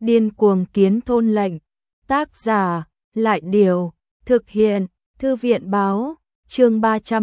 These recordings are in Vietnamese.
Điên cuồng kiến thôn lệnh. Tác giả, Lại Điều. Thực hiện, Thư viện Báo. Chương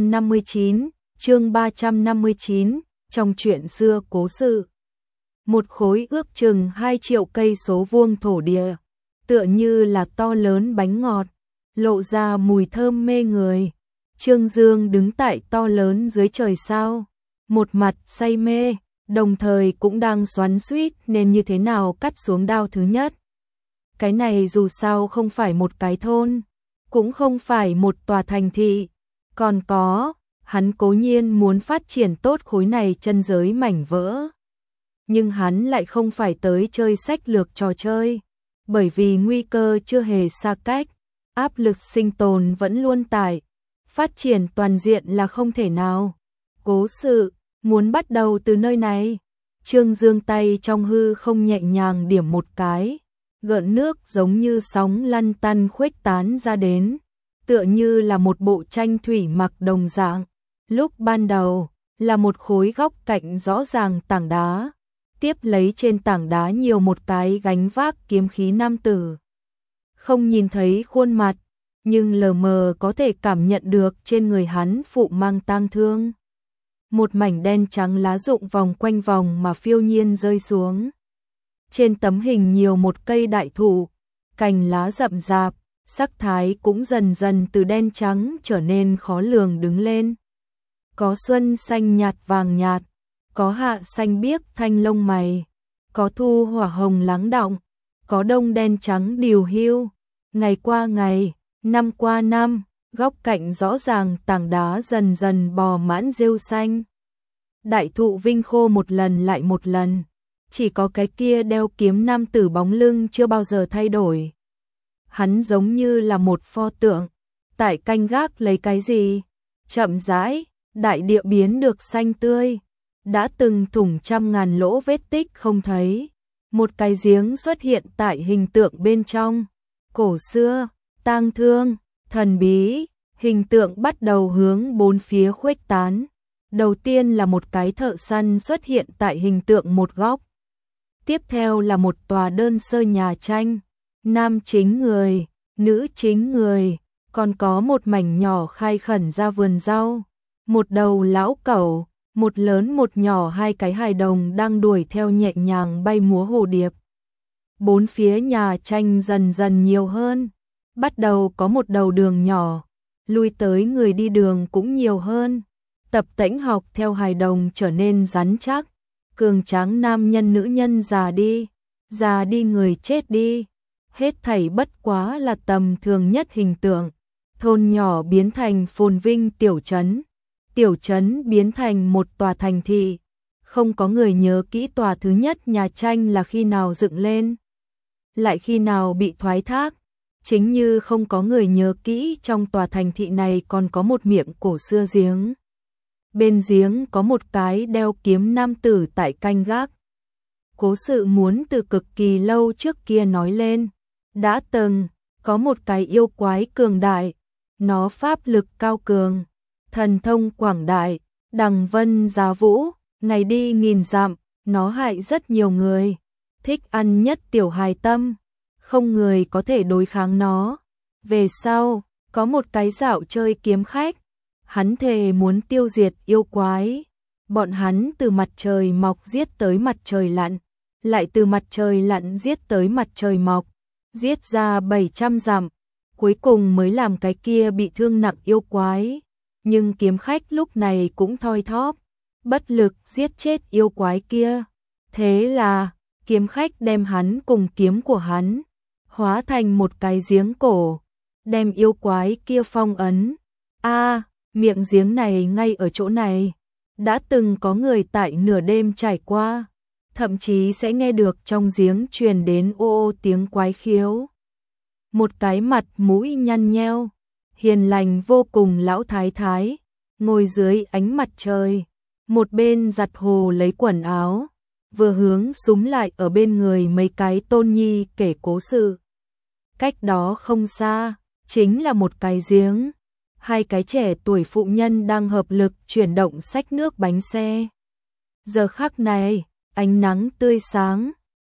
359. Trong truyện xưa cố sự. Một khối ước chừng 2 triệu cây số vuông thổ địa, tựa như là to lớn bánh ngọt, lộ ra mùi thơm mê người. Trương Dương đứng tại to lớn dưới trời sao, một mặt say mê, đồng thời cũng đang xoắn xuýt nên như thế nào cắt xuống đao thứ nhất. Cái này dù sao không phải một cái thôn, cũng không phải một tòa thành thị, còn có, hắn cố nhiên muốn phát triển tốt khối này chân giới mảnh vỡ. Nhưng hắn lại không phải tới chơi sách lược trò chơi, bởi vì nguy cơ chưa hề xa cách, áp lực sinh tồn vẫn luôn tại, phát triển toàn diện là không thể nào. Cố sự, muốn bắt đầu từ nơi này. Trương Dương tay trong hư không nhẹ nhàng điểm một cái, gợn nước giống như sóng lăn tăn khuếch tán ra đến, tựa như là một bộ tranh thủy mặc đồng dạng. Lúc ban đầu, là một khối góc cạnh rõ ràng tảng đá, tiếp lấy trên tảng đá nhiều một cái gánh vác kiếm khí nam tử. Không nhìn thấy khuôn mặt, nhưng lờ mờ có thể cảm nhận được trên người hắn phụ mang tang thương. Một mảnh đen trắng lá rụng vòng quanh vòng mà phiêu nhiên rơi xuống. Trên tấm hình nhiều một cây đại thụ, cành lá rậm rạp, sắc thái cũng dần dần từ đen trắng trở nên khó lường đứng lên. Có xuân xanh nhạt vàng nhạt, có hạ xanh biếc thanh lông mày, có thu hỏa hồng lắng đọng, có đông đen trắng điều hưu. Ngày qua ngày, năm qua năm, góc cạnh rõ ràng tảng đá dần dần bò mãn rêu xanh. Đại thụ vinh khô một lần lại một lần, chỉ có cái kia đeo kiếm nam tử bóng lưng chưa bao giờ thay đổi. Hắn giống như là một pho tượng, tại canh gác lấy cái gì. Chậm rãi, đại địa biến được xanh tươi, đã từng thủng trăm ngàn lỗ vết tích không thấy. Một cái giếng xuất hiện tại hình tượng bên trong. Cổ xưa, tang thương, thần bí, hình tượng bắt đầu hướng bốn phía khuếch tán. Đầu tiên là một cái thợ săn xuất hiện tại hình tượng một góc. Tiếp theo là một tòa đơn sơ nhà tranh, nam chính người, nữ chính người, còn có một mảnh nhỏ khai khẩn ra vườn rau, một đầu lão cẩu, một lớn một nhỏ hai cái hài đồng đang đuổi theo nhẹ nhàng bay múa hồ điệp. Bốn phía nhà tranh dần dần nhiều hơn, bắt đầu có một đầu đường nhỏ, lui tới người đi đường cũng nhiều hơn. Tập tễnh học theo hài đồng trở nên rắn chắc, cường tráng nam nhân nữ nhân già đi người chết đi, hết thảy bất quá là tầm thường nhất hình tượng. Thôn nhỏ biến thành phồn vinh tiểu trấn biến thành một tòa thành thị. Không có người nhớ kỹ tòa thứ nhất nhà tranh là khi nào dựng lên, lại khi nào bị thoái thác, chính như không có người nhớ kỹ trong tòa thành thị này còn có một miệng cổ xưa giếng. Bên giếng có một cái đeo kiếm nam tử tại canh gác. Cố sự muốn từ cực kỳ lâu trước kia nói lên. Đã từng, có một cái yêu quái cường đại, nó pháp lực cao cường, thần thông quảng đại, đằng vân giá vũ, ngày đi nghìn dặm, nó hại rất nhiều người, thích ăn nhất tiểu hài tâm, không người có thể đối kháng nó. Về sau, có một cái dạo chơi kiếm khách, hắn thề muốn tiêu diệt yêu quái. Bọn hắn từ mặt trời mọc giết tới mặt trời lặn, lại từ mặt trời lặn giết tới mặt trời mọc, giết ra 700 dặm, cuối cùng mới làm cái kia bị thương nặng yêu quái. Nhưng kiếm khách lúc này cũng thoi thóp, bất lực giết chết yêu quái kia. Thế là, kiếm khách đem hắn cùng kiếm của hắn, hóa thành một cái giếng cổ, đem yêu quái kia phong ấn. Miệng giếng này ngay ở chỗ này, đã từng có người tại nửa đêm trải qua, thậm chí sẽ nghe được trong giếng truyền đến ô ô tiếng quái khiếu. Một cái mặt mũi nhăn nheo, hiền lành vô cùng lão thái thái, ngồi dưới ánh mặt trời, một bên giặt hồ lấy quần áo, vừa hướng súm lại ở bên người mấy cái tôn nhi kể cố sự. Cách đó không xa, chính là một cái giếng. Hai cái trẻ tuổi phụ nhân đang hợp lực chuyển động xách nước bánh xe. Giờ khắc này, ánh nắng tươi sáng,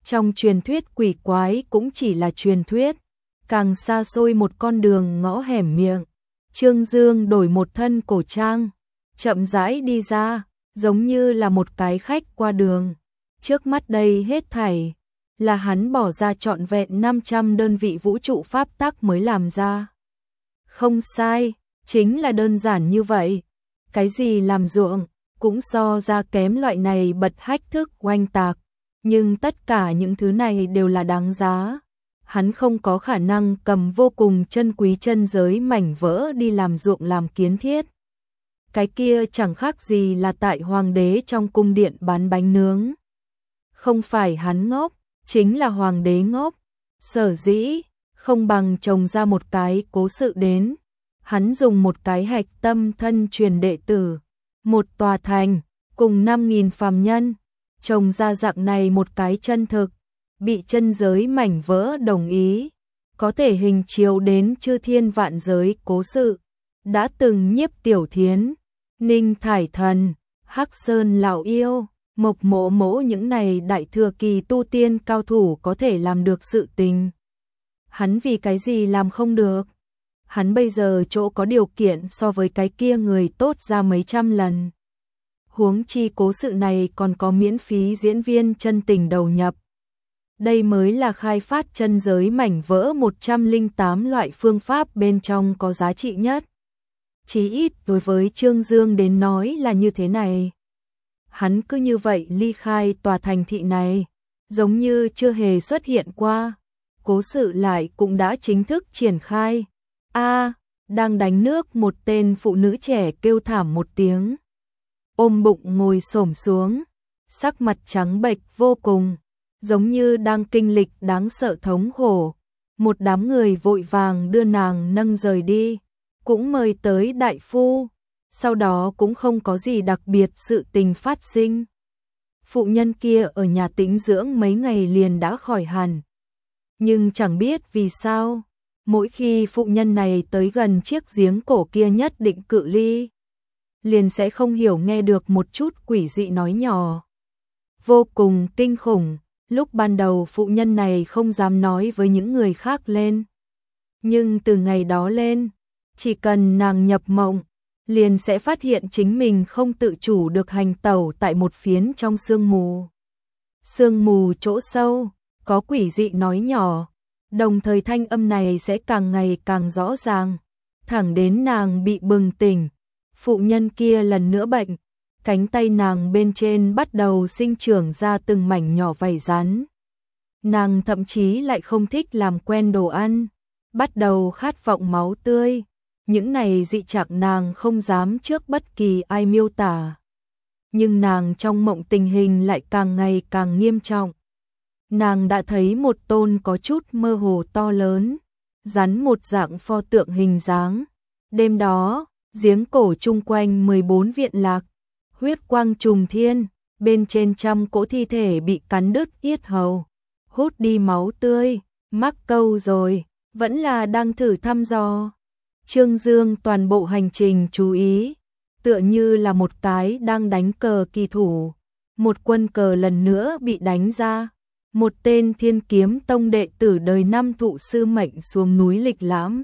Trong truyền thuyết quỷ quái cũng chỉ là truyền thuyết, càng xa xôi một con đường ngõ hẻm miệng. Trương Dương đổi một thân cổ trang, chậm rãi đi ra, giống như là một cái khách qua đường. Trước mắt đây hết thảy là hắn bỏ ra trọn vẹn 500 đơn vị vũ trụ pháp tắc mới làm ra. Không sai, chính là đơn giản như vậy. Cái gì làm ruộng cũng so ra kém loại này bật hách thức oanh tạc, nhưng tất cả những thứ này đều là đáng giá. Hắn không có khả năng cầm vô cùng chân quý chân giới mảnh vỡ đi làm ruộng làm kiến thiết. Cái kia chẳng khác gì là tại hoàng đế trong cung điện bán bánh nướng. Không phải hắn ngốc, chính là hoàng đế ngốc. Sở dĩ không bằng trồng ra một cái cố sự đến. Hắn dùng một cái hạch tâm thân truyền đệ tử, một tòa thành, cùng 5.000 phàm nhân, trồng ra dạng này một cái chân thực, bị chân giới mảnh vỡ đồng ý, có thể hình chiếu đến chư thiên vạn giới cố sự, đã từng Nhiếp Tiểu Thiến, Ninh Thải Thần, Hắc Sơn Lão Yêu, Mộc Mỗ Mỗ những này đại thừa kỳ tu tiên cao thủ có thể làm được sự tình. Hắn vì cái gì làm không được? Hắn bây giờ chỗ có điều kiện so với cái kia người tốt ra mấy trăm lần. Huống chi cố sự này còn có miễn phí diễn viên chân tình đầu nhập. Đây mới là khai phát chân giới mảnh vỡ 108 loại phương pháp bên trong có giá trị nhất. Chí ít đối với Trương Dương đến nói là như thế này. Hắn cứ như vậy ly khai tòa thành thị này, giống như chưa hề xuất hiện qua. Cố sự lại cũng đã chính thức triển khai. Đang đánh nước một tên phụ nữ trẻ kêu thảm một tiếng. Ôm bụng ngồi xổm xuống, sắc mặt trắng bệch vô cùng, giống như đang kinh lịch đáng sợ thống khổ. Một đám người vội vàng đưa nàng nâng rời đi, cũng mời tới đại phu. Sau đó cũng không có gì đặc biệt sự tình phát sinh. Phụ nhân kia ở nhà tĩnh dưỡng mấy ngày liền đã khỏi hẳn. Nhưng chẳng biết vì sao, mỗi khi phụ nhân này tới gần chiếc giếng cổ kia nhất định cự ly, liền sẽ không hiểu nghe được một chút quỷ dị nói nhỏ. Vô cùng kinh khủng, lúc ban đầu phụ nhân này không dám nói với những người khác lên. Nhưng từ ngày đó lên, chỉ cần nàng nhập mộng, liền sẽ phát hiện chính mình không tự chủ được hành tẩu tại một phiến trong sương mù. Sương mù chỗ sâu, có quỷ dị nói nhỏ, đồng thời thanh âm này sẽ càng ngày càng rõ ràng, thẳng đến nàng bị bừng tỉnh. Phụ nhân kia lần nữa bệnh, cánh tay nàng bên trên bắt đầu sinh trưởng ra từng mảnh nhỏ vảy rắn. Nàng thậm chí lại không thích làm quen đồ ăn, bắt đầu khát vọng máu tươi. Những này dị trạng nàng không dám trước bất kỳ ai miêu tả. Nhưng nàng trong mộng tình hình lại càng ngày càng nghiêm trọng. Nàng đã thấy một tôn có chút mơ hồ to lớn, rắn một dạng pho tượng hình dáng. Đêm đó, giếng cổ chung quanh 14 viện lạc, huyết quang trùng thiên, bên trên trăm cỗ thi thể bị cắn đứt yết hầu, hút đi máu tươi, mắc câu rồi, vẫn là đang thử thăm dò. Trương Dương toàn bộ hành trình chú ý, tựa như là một cái đang đánh cờ kỳ thủ. Một quân cờ lần nữa bị đánh ra, một tên Thiên Kiếm Tông đệ tử đời năm thụ sư mệnh xuống núi lịch lãm.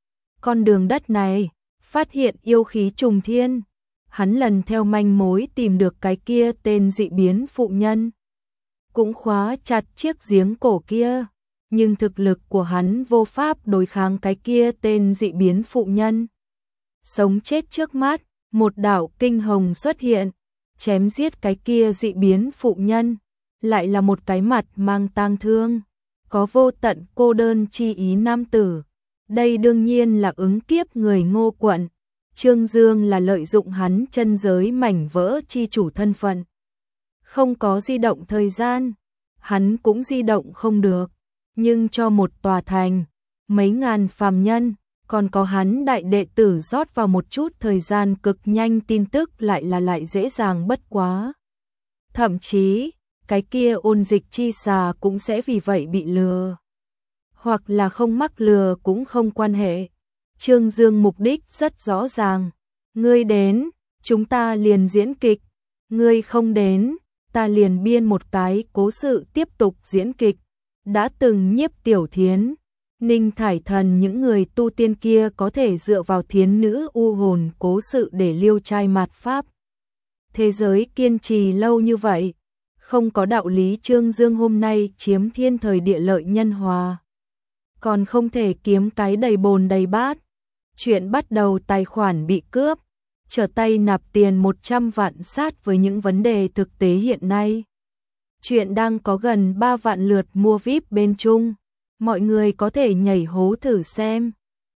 Con đường đất này, phát hiện yêu khí trùng thiên, hắn lần theo manh mối tìm được cái kia tên dị biến phụ nhân. Cũng khóa chặt chiếc giếng cổ kia, nhưng thực lực của hắn vô pháp đối kháng cái kia tên dị biến phụ nhân. Sống chết trước mắt, một đạo kinh hồng xuất hiện, chém giết cái kia dị biến phụ nhân, lại là một cái mặt mang tang thương, có vô tận cô đơn chi ý nam tử. Đây đương nhiên là ứng kiếp người Ngô quận. Trương Dương là lợi dụng hắn chân giới mảnh vỡ chi chủ thân phận. Không có di động thời gian, hắn cũng di động không được. Nhưng cho một tòa thành, mấy ngàn phàm nhân, còn có hắn đại đệ tử rót vào một chút thời gian cực nhanh tin tức lại dễ dàng bất quá. Thậm chí, cái kia ôn dịch chi xà cũng sẽ vì vậy bị lừa. Hoặc là không mắc lừa cũng không quan hệ. Trương Dương mục đích rất rõ ràng. Ngươi đến, chúng ta liền diễn kịch. Ngươi không đến, ta liền biên một cái cố sự tiếp tục diễn kịch. Đã từng Nhiếp Tiểu Thiến, Ninh Thải Thần những người tu tiên kia có thể dựa vào thiến nữ u hồn cố sự để liêu trai mạt Pháp. Thế giới kiên trì lâu như vậy, không có đạo lý Trương Dương hôm nay chiếm thiên thời địa lợi nhân hòa. Còn không thể kiếm cái đầy bồn đầy bát. Chuyện bắt đầu tài khoản bị cướp, trở tay nạp tiền 100 vạn sát với những vấn đề thực tế hiện nay. Chuyện đang có gần 3 vạn lượt mua VIP bên Trung. Mọi người có thể nhảy hố thử xem.